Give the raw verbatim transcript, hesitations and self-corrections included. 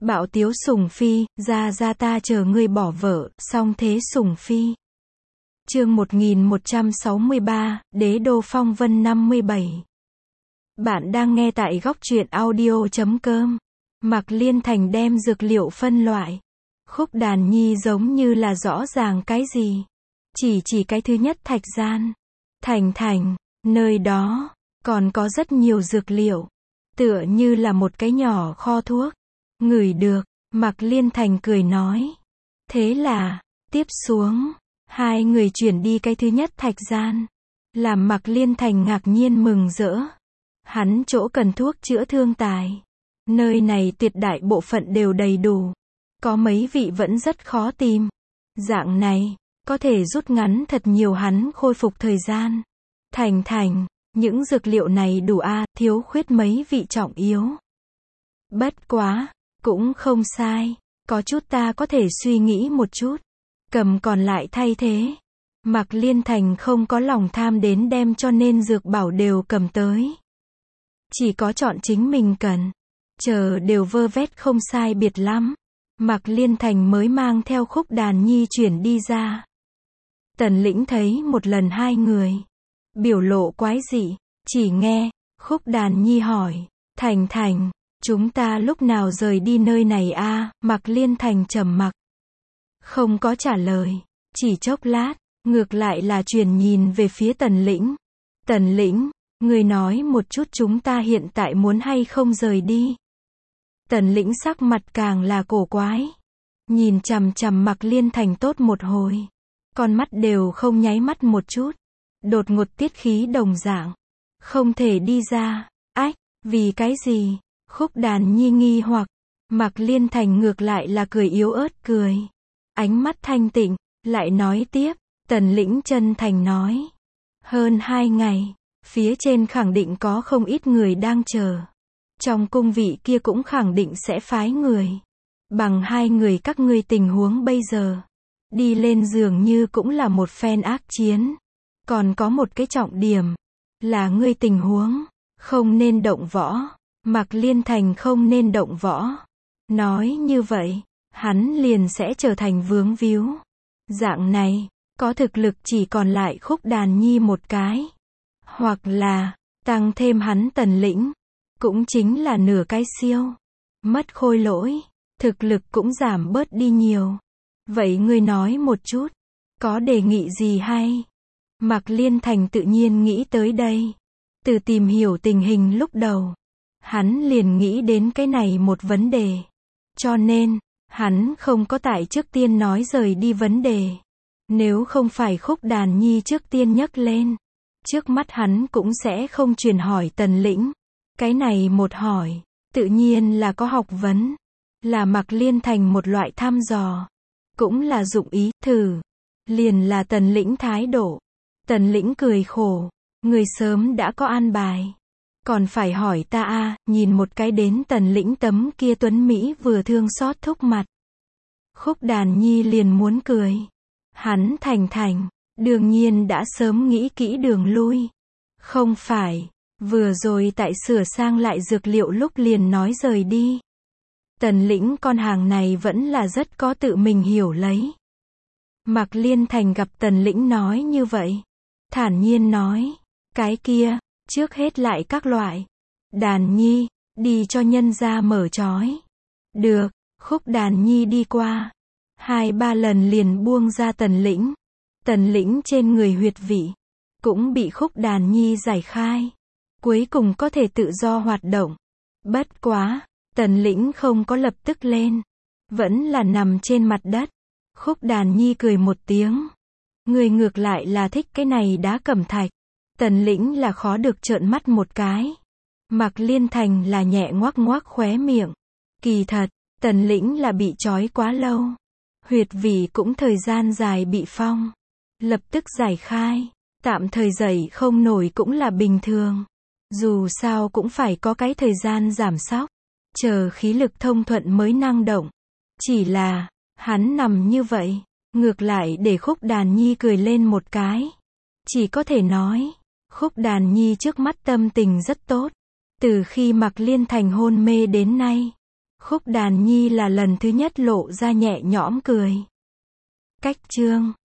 Bạo tiếu Sùng Phi, ra ra ta chờ ngươi bỏ vợ, song thế Sùng Phi. Chương một nghìn một trăm sáu mươi ba, Đế đô phong vân năm mươi bảy. Bạn đang nghe tại góc truyện audio chấm com. Mạc Liên Thành đem dược liệu phân loại. Khúc Đàn Nhi giống như là rõ ràng cái gì. Chỉ chỉ cái thứ nhất thạch gian. Thành Thành, nơi đó, còn có rất nhiều dược liệu. Tựa như là một cái nhỏ kho thuốc. Ngửi được, Mạc Liên Thành cười nói. Thế là, tiếp xuống, hai người chuyển đi cái thứ nhất thạch gian. Làm Mạc Liên Thành ngạc nhiên mừng rỡ. Hắn chỗ cần thuốc chữa thương tài. Nơi này tuyệt đại bộ phận đều đầy đủ. Có mấy vị vẫn rất khó tìm. Dạng này, có thể rút ngắn thật nhiều hắn khôi phục thời gian. Thành Thành, những dược liệu này đủ a, à, thiếu khuyết mấy vị trọng yếu. Bất quá, cũng không sai. Có chút ta có thể suy nghĩ một chút. Cầm còn lại thay thế. Mạc Liên Thành không có lòng tham đến đem cho nên dược bảo đều cầm tới. Chỉ có chọn chính mình cần. Chờ đều vơ vét không sai biệt lắm. Mạc Liên Thành mới mang theo Khúc Đàn Nhi chuyển đi ra. Tần Lĩnh thấy một lần hai người. Biểu lộ quái dị. Chỉ nghe, Khúc Đàn Nhi hỏi. Thành Thành, chúng ta lúc nào rời đi nơi này a? À? Mạc Liên Thành trầm mặc. Không có trả lời. Chỉ chốc lát, ngược lại là chuyển nhìn về phía Tần Lĩnh. Tần Lĩnh, người nói một chút chúng ta hiện tại muốn hay không rời đi. Tần Lĩnh sắc mặt càng là cổ quái. Nhìn chằm chằm Mạc Liên Thành tốt một hồi. Con mắt đều không nháy mắt một chút. Đột ngột tiết khí đồng dạng. Không thể đi ra. Ách, vì cái gì? Khúc Đàn Nhi nghi hoặc. Mạc Liên Thành ngược lại là cười yếu ớt cười. Ánh mắt thanh tịnh, lại nói tiếp. Tần Lĩnh chân thành nói. Hơn hai ngày, phía trên khẳng định có không ít người đang chờ. Trong cung vị kia cũng khẳng định sẽ phái người. Bằng hai người các ngươi tình huống bây giờ. Đi lên dường như cũng là một phen ác chiến. Còn có một cái trọng điểm. Là ngươi tình huống. Không nên động võ. Mạc Liên Thành không nên động võ. Nói như vậy, hắn liền sẽ trở thành vướng víu. Dạng này, có thực lực chỉ còn lại Khúc Đàn Nhi một cái. Hoặc là, tăng thêm hắn Tần Lĩnh. Cũng chính là nửa cái siêu. Mất khôi lỗi. Thực lực cũng giảm bớt đi nhiều. Vậy ngươi nói một chút. Có đề nghị gì hay? Mạc Liên Thành tự nhiên nghĩ tới đây. Từ tìm hiểu tình hình lúc đầu. Hắn liền nghĩ đến cái này một vấn đề. Cho nên, hắn không có tại trước tiên nói rời đi vấn đề. Nếu không phải Khúc Đàn Nhi trước tiên nhắc lên. Trước mắt hắn cũng sẽ không truyền hỏi Tần Lĩnh. Cái này một hỏi, tự nhiên là có học vấn. Là Mạc Liên Thành một loại thăm dò. Cũng là dụng ý, thử. Liền là Tần Lĩnh thái độ. Tần Lĩnh cười khổ. Người sớm đã có an bài. Còn phải hỏi ta a? À, nhìn một cái đến Tần Lĩnh tấm kia tuấn Mỹ vừa thương xót thúc mặt. Khúc Đàn Nhi liền muốn cười. Hắn Thành Thành, đương nhiên đã sớm nghĩ kỹ đường lui. Không phải, vừa rồi tại sửa sang lại dược liệu lúc liền nói rời đi. Tần Lĩnh con hàng này vẫn là rất có tự mình hiểu lấy. Mạc Liên Thành gặp Tần Lĩnh nói như vậy. Thản nhiên nói, cái kia, trước hết lại các loại. Đàn Nhi, đi cho nhân gia mở trói. Được, Khúc Đàn Nhi đi qua. Hai ba lần liền buông ra Tần Lĩnh. Tần Lĩnh trên người huyệt vị. Cũng bị Khúc Đàn Nhi giải khai. Cuối cùng có thể tự do hoạt động. Bất quá, Tần Lĩnh không có lập tức lên. Vẫn là nằm trên mặt đất. Khúc Đàn Nhi cười một tiếng. Người ngược lại là thích cái này đá cẩm thạch. Tần Lĩnh là khó được trợn mắt một cái. Mạc Liên Thành là nhẹ ngoác ngoác khóe miệng. Kỳ thật, Tần Lĩnh là bị trói quá lâu. Huyệt vị cũng thời gian dài bị phong. Lập tức giải khai. Tạm thời dậy không nổi cũng là bình thường. Dù sao cũng phải có cái thời gian giảm sóc. Chờ khí lực thông thuận mới năng động. Chỉ là, hắn nằm như vậy. Ngược lại để Khúc Đàn Nhi cười lên một cái. Chỉ có thể nói, Khúc Đàn Nhi trước mắt tâm tình rất tốt. Từ khi Mạc Liên Thành hôn mê đến nay, Khúc đàn nhi là lần thứ nhất lộ ra nhẹ nhõm cười. Cách chương